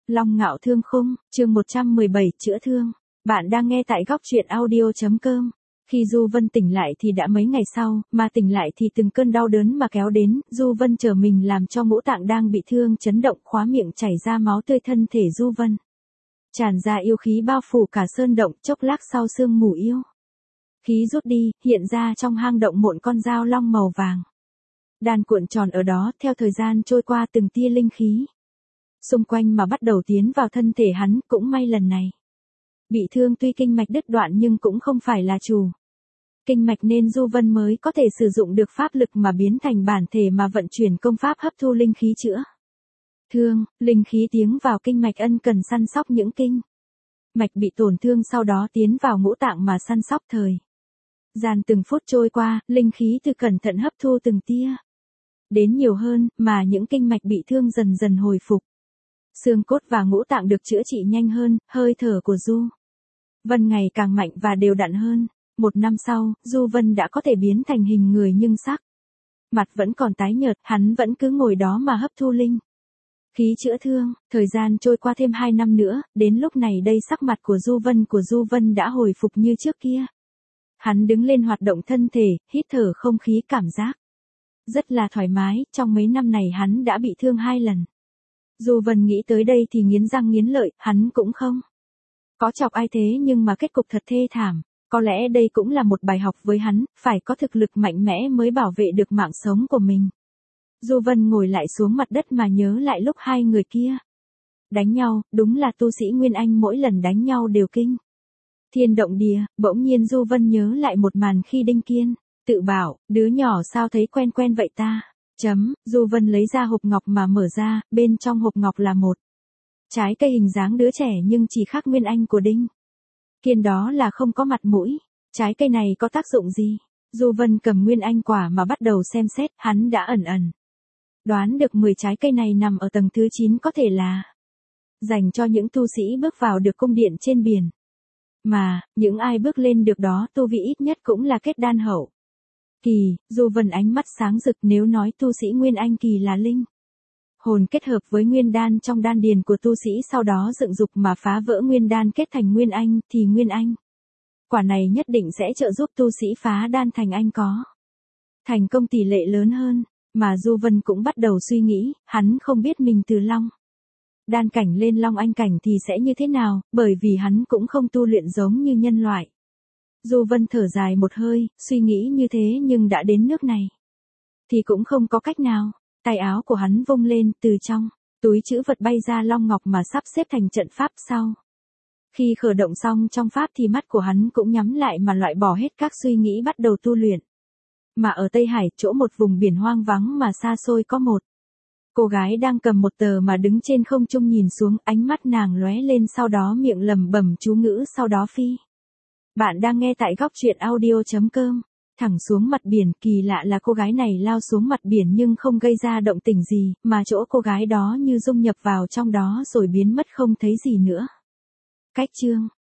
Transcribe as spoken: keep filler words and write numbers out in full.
Long Ngạo Thương Khung, chương một trăm mười bảy, chữa thương. Bạn đang nghe tại góc truyện audio chấm com. Khi Du Vân tỉnh lại thì đã mấy ngày sau, mà tỉnh lại thì từng cơn đau đớn mà kéo đến, Du Vân chờ mình làm cho ngũ tạng đang bị thương chấn động, khóa miệng chảy ra máu tươi, thân thể Du Vân tràn ra yêu khí bao phủ cả sơn động, chốc lát sau sương mù yêu khí rút đi, hiện ra trong hang động một con dao long màu vàng. Đan cuộn tròn ở đó, theo thời gian trôi qua từng tia linh khí xung quanh mà bắt đầu tiến vào thân thể hắn, cũng may lần này bị thương tuy kinh mạch đứt đoạn nhưng cũng không phải là chủ kinh mạch nên Du Vân mới có thể sử dụng được pháp lực mà biến thành bản thể mà vận chuyển công pháp hấp thu linh khí chữa thương, linh khí tiến vào kinh mạch ân cần săn sóc những kinh mạch bị tổn thương, sau đó tiến vào ngũ tạng mà săn sóc. Thời gian từng phút trôi qua, linh khí từ cẩn thận hấp thu từng tia đến nhiều hơn, mà những kinh mạch bị thương dần dần hồi phục. Xương cốt và ngũ tạng được chữa trị nhanh hơn, hơi thở của Du Vân ngày càng mạnh và đều đặn hơn. Một năm sau, Du Vân đã có thể biến thành hình người nhưng sắc mặt vẫn còn tái nhợt, hắn vẫn cứ ngồi đó mà hấp thu linh khí chữa thương. Thời gian trôi qua thêm hai năm nữa, đến lúc này đây sắc mặt của Du Vân của Du Vân đã hồi phục như trước kia. Hắn đứng lên hoạt động thân thể, hít thở không khí, cảm giác rất là thoải mái. Trong mấy năm này hắn đã bị thương hai lần. Du Vân nghĩ tới đây thì nghiến răng nghiến lợi, hắn cũng không có chọc ai thế nhưng mà kết cục thật thê thảm. Có lẽ đây cũng là một bài học với hắn, phải có thực lực mạnh mẽ mới bảo vệ được mạng sống của mình. Du Vân ngồi lại xuống mặt đất mà nhớ lại lúc hai người kia đánh nhau, đúng là tu sĩ Nguyên Anh mỗi lần đánh nhau đều kinh thiên động địa. Bỗng nhiên Du Vân nhớ lại một màn khi Đinh Kiên tự bảo, đứa nhỏ sao thấy quen quen vậy ta. Chấm, Du Vân lấy ra hộp ngọc mà mở ra, bên trong hộp ngọc là một trái cây hình dáng đứa trẻ nhưng chỉ khác Nguyên Anh của Đinh Kiên đó là không có mặt mũi. Trái cây này có tác dụng gì? Du Vân cầm Nguyên Anh quả mà bắt đầu xem xét, hắn đã ẩn ẩn đoán được mười trái cây này nằm ở tầng thứ chín, có thể là dành cho những tu sĩ bước vào được cung điện trên biển. Mà, những ai bước lên được đó tu vị ít nhất cũng là kết đan hậu kỳ. Du Vân ánh mắt sáng rực, nếu nói tu sĩ Nguyên Anh kỳ là linh hồn kết hợp với nguyên đan trong đan điền của tu sĩ, sau đó dựng dục mà phá vỡ nguyên đan kết thành Nguyên Anh, thì Nguyên Anh quả này nhất định sẽ trợ giúp tu sĩ phá đan thành anh có thành công tỷ lệ lớn hơn. Mà Du Vân cũng bắt đầu suy nghĩ, hắn không biết mình từ Long đan cảnh lên Long Anh cảnh thì sẽ như thế nào, bởi vì hắn cũng không tu luyện giống như nhân loại. Du Vân thở dài một hơi, suy nghĩ như thế nhưng đã đến nước này thì cũng không có cách nào. Tay áo của hắn vung lên, từ trong túi trữ vật bay ra long ngọc mà sắp xếp thành trận pháp. Sau khi khởi động xong trong pháp thì mắt của hắn cũng nhắm lại mà loại bỏ hết các suy nghĩ, bắt đầu tu luyện. Mà ở Tây Hải, chỗ một vùng biển hoang vắng mà xa xôi, có một cô gái đang cầm một tờ mà đứng trên không trung nhìn xuống, ánh mắt nàng lóe lên, sau đó miệng lẩm bẩm chú ngữ, sau đó phi. Bạn đang nghe tại góc truyện audio chấm com. Thẳng xuống mặt biển, kỳ lạ là cô gái này lao xuống mặt biển nhưng không gây ra động tĩnh gì, mà chỗ cô gái đó như dung nhập vào trong đó rồi biến mất không thấy gì nữa. Cách chương